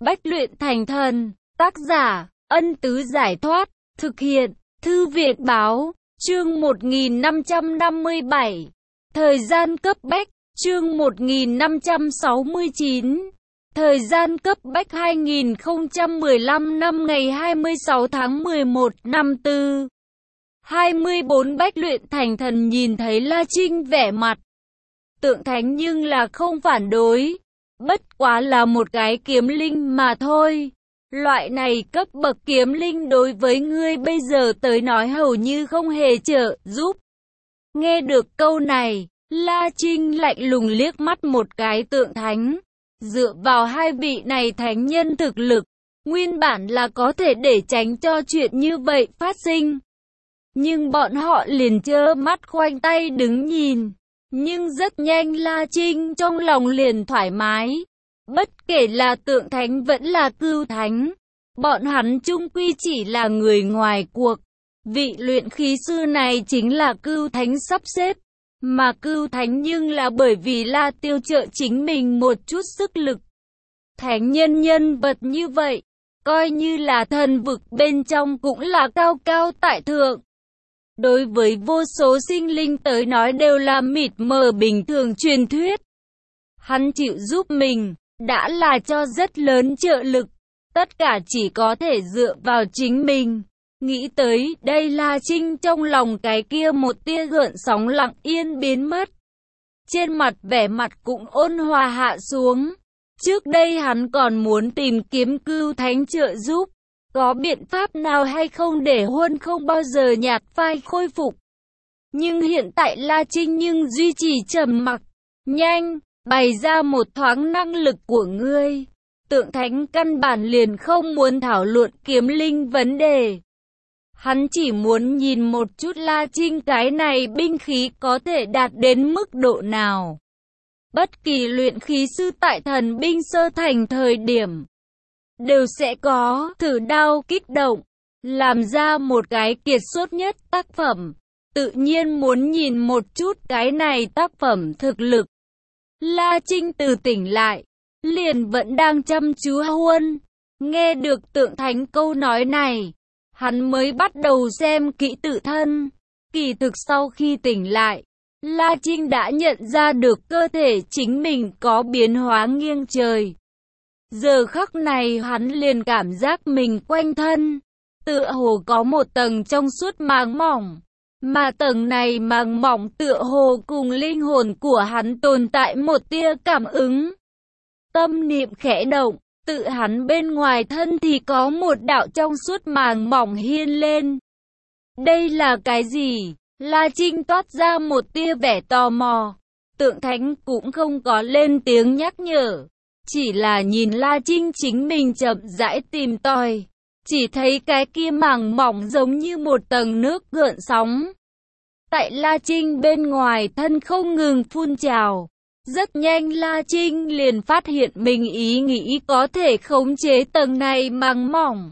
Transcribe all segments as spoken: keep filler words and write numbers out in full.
Bách luyện thành thần. Tác giả, Ân Tứ Giải Thoát. Thực hiện, Thư viện Báo. Chương một nghìn năm trăm năm mươi bảy. Thời gian cấp bách. Chương một nghìn năm trăm sáu mươi chín. Thời gian cấp bách hai nghìn không trăm mười lăm năm ngày hai mươi sáu tháng mười một năm tư. hai mươi bốn Bách luyện thành thần nhìn thấy La Trinh vẻ mặt tượng thánh nhưng là không phản đối. Bất quá là một cái kiếm linh mà thôi. Loại này cấp bậc kiếm linh đối với ngươi bây giờ tới nói hầu như không hề trợ giúp. Nghe được câu này, La Trinh lạnh lùng liếc mắt một cái tượng thánh. Dựa vào hai vị này thánh nhân thực lực, nguyên bản là có thể để tránh cho chuyện như vậy phát sinh. Nhưng bọn họ liền trơ mắt khoanh tay đứng nhìn. Nhưng rất nhanh La Trinh trong lòng liền thoải mái. Bất kể là tượng thánh vẫn là cưu thánh, bọn hắn chung quy chỉ là người ngoài cuộc. Vị luyện khí sư này chính là cưu thánh sắp xếp. Mà cưu thánh nhưng là bởi vì La Tiêu trợ chính mình một chút sức lực. Thánh nhân nhân vật như vậy, coi như là thần vực bên trong cũng là cao cao tại thượng. Đối với vô số sinh linh tới nói đều là mịt mờ bình thường truyền thuyết. Hắn chịu giúp mình, đã là cho rất lớn trợ lực. Tất cả chỉ có thể dựa vào chính mình. Nghĩ tới đây La Trinh trong lòng cái kia một tia gợn sóng lặng yên biến mất. Trên mặt vẻ mặt cũng ôn hòa hạ xuống. Trước đây hắn còn muốn tìm kiếm cưu thánh trợ giúp. Có biện pháp nào hay không để huân không bao giờ nhạt phai khôi phục. Nhưng hiện tại La Trinh nhưng duy trì trầm mặc. Nhanh, bày ra một thoáng năng lực của ngươi. Tượng thánh căn bản liền không muốn thảo luận kiếm linh vấn đề. Hắn chỉ muốn nhìn một chút La Trinh cái này binh khí có thể đạt đến mức độ nào. Bất kỳ luyện khí sư tại thần binh sơ thành thời điểm đều sẽ có thử đao kích động, làm ra một cái kiệt xuất nhất tác phẩm. Tự nhiên muốn nhìn một chút cái này tác phẩm thực lực. La Trinh từ tỉnh lại, liền vẫn đang chăm chú huân. Nghe được tượng thánh câu nói này, hắn mới bắt đầu xem kỹ tự thân. Kỳ thực sau khi tỉnh lại, La Trinh đã nhận ra được cơ thể chính mình có biến hóa nghiêng trời. Giờ khắc này hắn liền cảm giác mình quanh thân tựa hồ có một tầng trong suốt màng mỏng. Mà tầng này màng mỏng tựa hồ cùng linh hồn của hắn tồn tại một tia cảm ứng. Tâm niệm khẽ động, tự hắn bên ngoài thân thì có một đạo trong suốt màng mỏng hiên lên. Đây là cái gì? La Trinh toát ra một tia vẻ tò mò. Tượng thánh cũng không có lên tiếng nhắc nhở. Chỉ là nhìn La Trinh chính mình chậm rãi tìm tòi. Chỉ thấy cái kia màng mỏng giống như một tầng nước gợn sóng. Tại La Trinh bên ngoài thân không ngừng phun trào. Rất nhanh La Trinh liền phát hiện mình ý nghĩ có thể khống chế tầng này màng mỏng.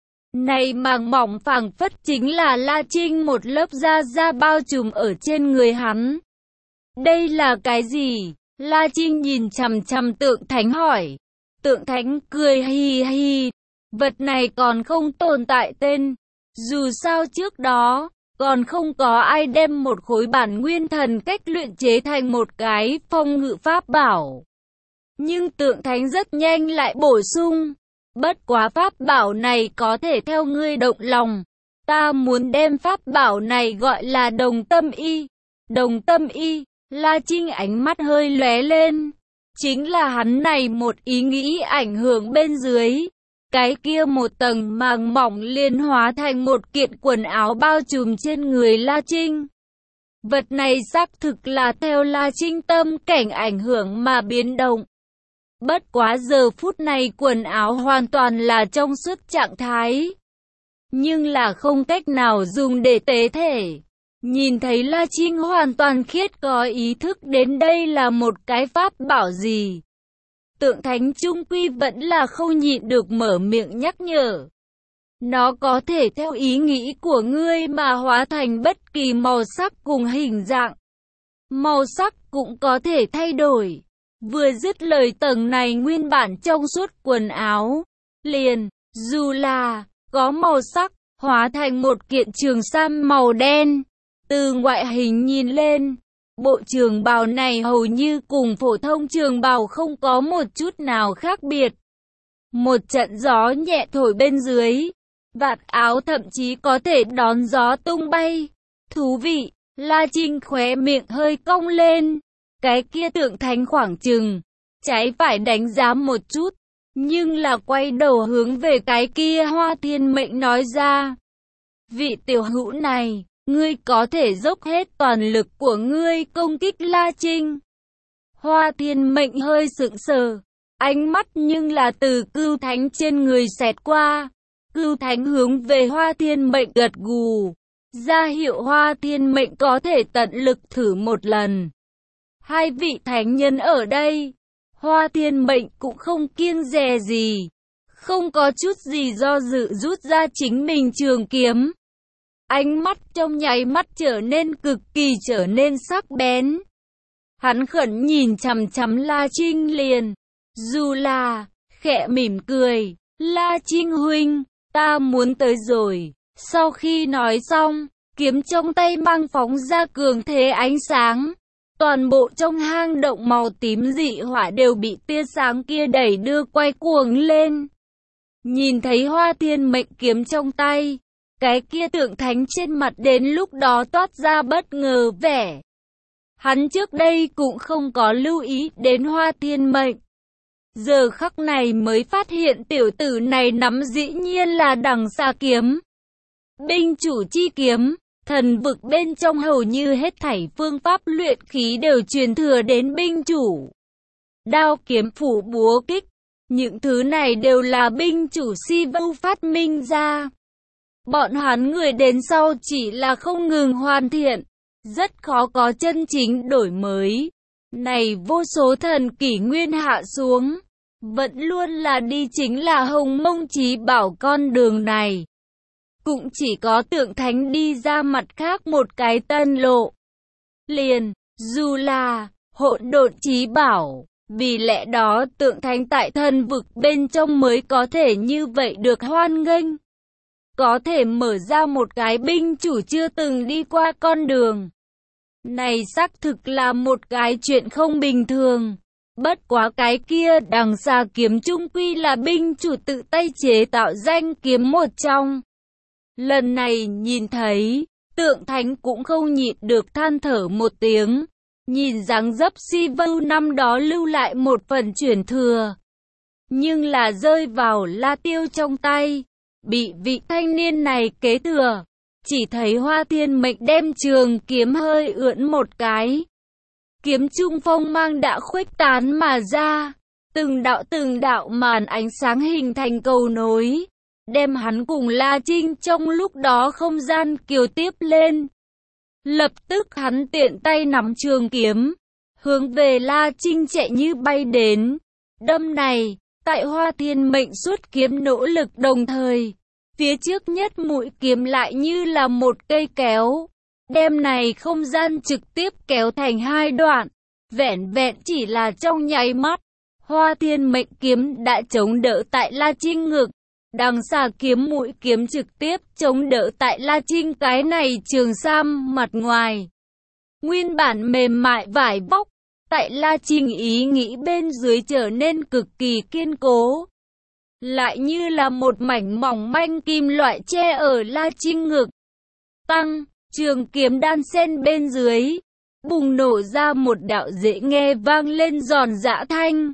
Này màng mỏng phảng phất chính là La Trinh một lớp da da bao trùm ở trên người hắn. Đây là cái gì? La Trinh nhìn chằm chằm tượng thánh hỏi. Tượng thánh cười hi hi. Vật này còn không tồn tại tên. Dù sao trước đó, còn không có ai đem một khối bản nguyên thần cách luyện chế thành một cái phong ngự pháp bảo. Nhưng tượng thánh rất nhanh lại bổ sung. Bất quá pháp bảo này có thể theo ngươi động lòng. Ta muốn đem pháp bảo này gọi là đồng tâm y. Đồng tâm y, La Trinh ánh mắt hơi lóe lên. Chính là hắn này một ý nghĩ ảnh hưởng bên dưới. Cái kia một tầng màng mỏng liên hóa thành một kiện quần áo bao trùm trên người La Trinh. Vật này xác thực là theo La Trinh tâm cảnh ảnh hưởng mà biến động. Bất quá giờ phút này quần áo hoàn toàn là trong suốt trạng thái. Nhưng là không cách nào dùng để tế thể. Nhìn thấy La Trinh hoàn toàn khiết có ý thức đến đây là một cái pháp bảo gì. Tượng thánh trung quy vẫn là không nhịn được mở miệng nhắc nhở. Nó có thể theo ý nghĩ của ngươi mà hóa thành bất kỳ màu sắc cùng hình dạng. Màu sắc cũng có thể thay đổi. Vừa dứt lời tầng này nguyên bản trong suốt quần áo, liền, dù là có màu sắc, hóa thành một kiện trường sam màu đen. Từ ngoại hình nhìn lên, bộ trường bào này hầu như cùng phổ thông trường bào không có một chút nào khác biệt. Một trận gió nhẹ thổi bên dưới, vạt áo thậm chí có thể đón gió tung bay. Thú vị, La Trinh khóe miệng hơi cong lên. Cái kia tượng thánh khoảng chừng, trái phải đánh giá một chút, nhưng là quay đầu hướng về cái kia Hoa Thiên Mệnh nói ra. Vị tiểu hữu này, ngươi có thể dốc hết toàn lực của ngươi công kích La Trinh. Hoa Thiên Mệnh hơi sững sờ, ánh mắt nhưng là từ Cưu Thánh trên người xẹt qua. Cưu Thánh hướng về Hoa Thiên Mệnh gật gù, ra hiệu Hoa Thiên Mệnh có thể tận lực thử một lần. Hai vị thánh nhân ở đây, Hoa Thiên Mệnh cũng không kiêng dè gì, không có chút gì do dự rút ra chính mình trường kiếm. Ánh mắt trong nháy mắt trở nên cực kỳ trở nên sắc bén. Hắn khẩn nhìn chằm chằm La Trinh liền, dù là, khẽ mỉm cười, La Trinh huynh, ta muốn tới rồi. Sau khi nói xong, kiếm trong tay mang phóng ra cường thế ánh sáng. Toàn bộ trong hang động màu tím dị hỏa đều bị tia sáng kia đẩy đưa quay cuồng lên. Nhìn thấy Hoa Thiên Mệnh kiếm trong tay, cái kia tượng thánh trên mặt đến lúc đó toát ra bất ngờ vẻ. Hắn trước đây cũng không có lưu ý đến Hoa Thiên Mệnh. Giờ khắc này mới phát hiện tiểu tử này nắm dĩ nhiên là Đằng Xà kiếm. Binh chủ chi kiếm, thần vực bên trong hầu như hết thảy phương pháp luyện khí đều truyền thừa đến binh chủ. Đao kiếm phủ búa kích, những thứ này đều là binh chủ Si Vu phát minh ra. Bọn hắn người đến sau chỉ là không ngừng hoàn thiện, rất khó có chân chính đổi mới. Này vô số thần kỷ nguyên hạ xuống, vẫn luôn là đi chính là Hồng Mông Chí Bảo con đường này. Cũng chỉ có tượng thánh đi ra mặt khác một cái tân lộ. Liền, dù là hỗn độn chí bảo, vì lẽ đó tượng thánh tại thần vực bên trong mới có thể như vậy được hoan nghênh. Có thể mở ra một cái binh chủ chưa từng đi qua con đường. Này xác thực là một cái chuyện không bình thường. Bất quá cái kia Đằng Xà kiếm trung quy là binh chủ tự tay chế tạo danh kiếm một trong. Lần này nhìn thấy, tượng thánh cũng không nhịn được than thở một tiếng. Nhìn dáng dấp Si Vu năm đó lưu lại một phần truyền thừa. Nhưng là rơi vào La Tiêu trong tay, bị vị thanh niên này kế thừa. Chỉ thấy Hoa Thiên Mệnh đem trường kiếm hơi ưỡn một cái. Kiếm trung phong mang đã khuếch tán mà ra. Từng đạo từng đạo màn ánh sáng hình thành cầu nối. Đem hắn cùng La Trinh trong lúc đó không gian kiều tiếp lên. Lập tức hắn tiện tay nắm trường kiếm, hướng về La Trinh chạy như bay đến. Đâm này, tại Hoa Thiên Mệnh xuất kiếm nỗ lực đồng thời, phía trước nhất mũi kiếm lại như là một cây kéo. Đem này không gian trực tiếp kéo thành hai đoạn, vẹn vẹn chỉ là trong nháy mắt. Hoa Thiên Mệnh kiếm đã chống đỡ tại La Trinh ngực. Đằng Xà kiếm mũi kiếm trực tiếp chống đỡ tại La Trinh cái này trường sam mặt ngoài. Nguyên bản mềm mại vải vóc, tại La Trinh ý nghĩ bên dưới trở nên cực kỳ kiên cố. Lại như là một mảnh mỏng manh kim loại che ở La Trinh ngực. Tăng, trường kiếm đan xen bên dưới, bùng nổ ra một đạo dễ nghe vang lên giòn giã thanh.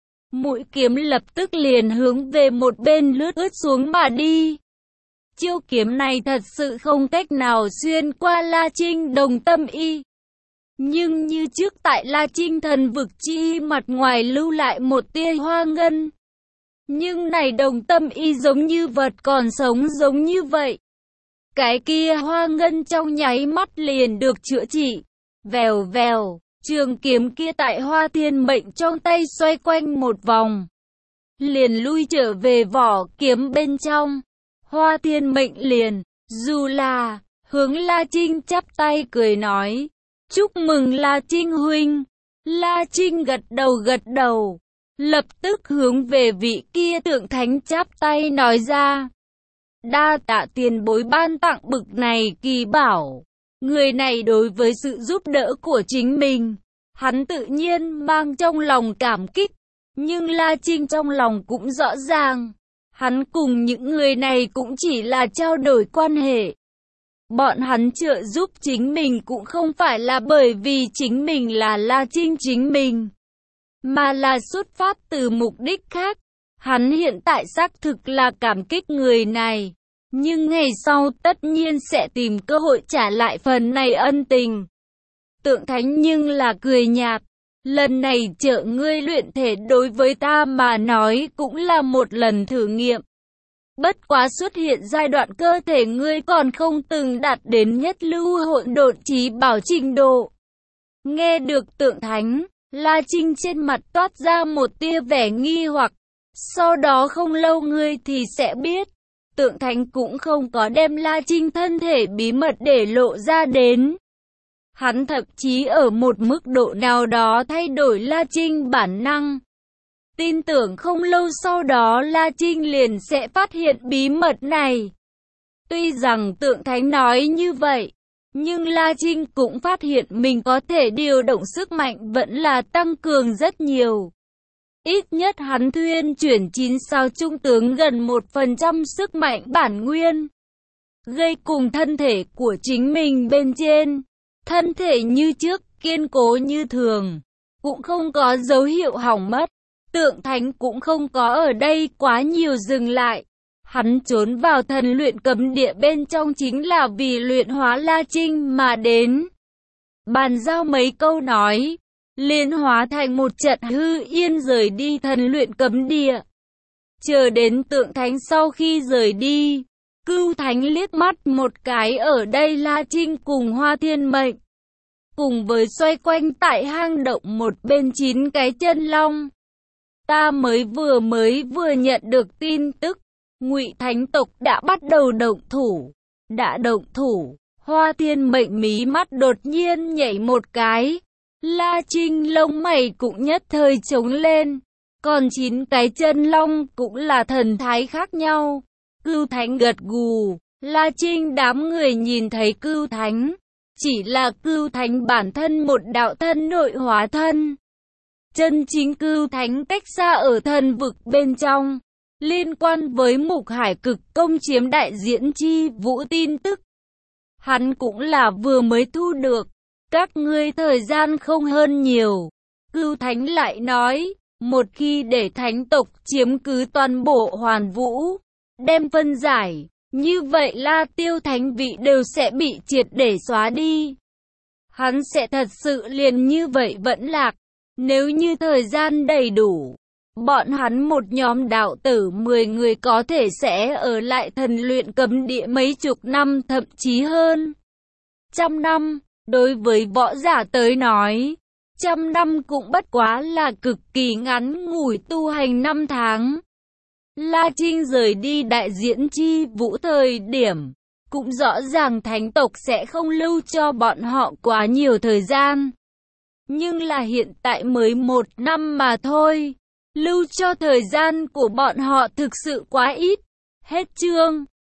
Mũi kiếm lập tức liền hướng về một bên lướt ướt xuống mà đi. Chiêu kiếm này thật sự không cách nào xuyên qua La Trinh đồng tâm y. Nhưng như trước tại La Trinh thần vực chi mặt ngoài lưu lại một tia hoa ngân. Nhưng này đồng tâm y giống như vật còn sống giống như vậy. Cái kia hoa ngân trong nháy mắt liền được chữa trị. Vèo vèo. Trường kiếm kia tại Hoa Thiên Mệnh trong tay xoay quanh một vòng, liền lui trở về vỏ kiếm bên trong. Hoa Thiên Mệnh liền, dù là, hướng La Trinh chắp tay cười nói, chúc mừng La Trinh huynh, La Trinh gật đầu gật đầu, lập tức hướng về vị kia tượng thánh chắp tay nói ra. Đa tạ tiền bối ban tặng bực này kỳ bảo. Người này đối với sự giúp đỡ của chính mình, hắn tự nhiên mang trong lòng cảm kích. Nhưng La Trinh trong lòng cũng rõ ràng, hắn cùng những người này cũng chỉ là trao đổi quan hệ. Bọn hắn trợ giúp chính mình cũng không phải là bởi vì chính mình là La Trinh chính mình, mà là xuất phát từ mục đích khác. Hắn hiện tại xác thực là cảm kích người này, nhưng ngày sau tất nhiên sẽ tìm cơ hội trả lại phần này ân tình. Tượng thánh nhưng là cười nhạt. Lần này trợ ngươi luyện thể đối với ta mà nói cũng là một lần thử nghiệm. Bất quá xuất hiện giai đoạn cơ thể ngươi còn không từng đạt đến nhất lưu hỗn độn trí bảo trình độ. Nghe được tượng thánh, La Trinh trên mặt toát ra một tia vẻ nghi hoặc. Sau đó không lâu ngươi thì sẽ biết. Tượng thánh cũng không có đem La Trinh thân thể bí mật để lộ ra đến. Hắn thậm chí ở một mức độ nào đó thay đổi La Trinh bản năng. Tin tưởng không lâu sau đó La Trinh liền sẽ phát hiện bí mật này. Tuy rằng tượng thánh nói như vậy, nhưng La Trinh cũng phát hiện mình có thể điều động sức mạnh vẫn là tăng cường rất nhiều. Ít nhất hắn thuyên chuyển chín sao trung tướng gần một phần trăm sức mạnh bản nguyên, gây cùng thân thể của chính mình bên trên. Thân thể như trước, kiên cố như thường, cũng không có dấu hiệu hỏng mất. Tượng thánh cũng không có ở đây quá nhiều dừng lại. Hắn trốn vào thần luyện cấm địa bên trong chính là vì luyện hóa La Trinh mà đến. Bàn giao mấy câu nói, liền hóa thành một trận hư yên rời đi thần luyện cấm địa. Chờ đến tượng thánh sau khi rời đi, Cưu Thánh liếc mắt một cái ở đây La Trinh cùng Hoa Thiên Mệnh, cùng với xoay quanh tại hang động một bên chín cái chân long. Ta mới vừa mới vừa nhận được tin tức, Ngụy Thánh tộc đã bắt đầu động thủ. Đã động thủ, Hoa Thiên Mệnh mí mắt đột nhiên nhảy một cái. La Trinh lông mày cũng nhất thời trống lên. Còn chín cái chân long cũng là thần thái khác nhau. Cưu Thánh gật gù, La Trinh đám người nhìn thấy Cưu Thánh, chỉ là Cưu Thánh bản thân một đạo thân nội hóa thân. Chân chính Cưu Thánh cách xa ở thần vực bên trong, liên quan với Mục Hải cực công chiếm đại diễn chi vũ tin tức. Hắn cũng là vừa mới thu được, các ngươi thời gian không hơn nhiều. Cưu Thánh lại nói, một khi để thánh tộc chiếm cứ toàn bộ hoàn vũ, đem phân giải, như vậy La Tiêu thánh vị đều sẽ bị triệt để xóa đi. Hắn sẽ thật sự liền như vậy vẫn lạc. Nếu như thời gian đầy đủ, bọn hắn một nhóm đạo tử mười người có thể sẽ ở lại thần luyện cấm địa mấy chục năm thậm chí hơn trăm năm. Đối với võ giả tới nói, trăm năm cũng bất quá là cực kỳ ngắn ngủi tu hành năm tháng. La Trinh rời đi đại diễn chi vũ thời điểm, cũng rõ ràng thánh tộc sẽ không lưu cho bọn họ quá nhiều thời gian. Nhưng là hiện tại mới một năm mà thôi, lưu cho thời gian của bọn họ thực sự quá ít. Hết chương.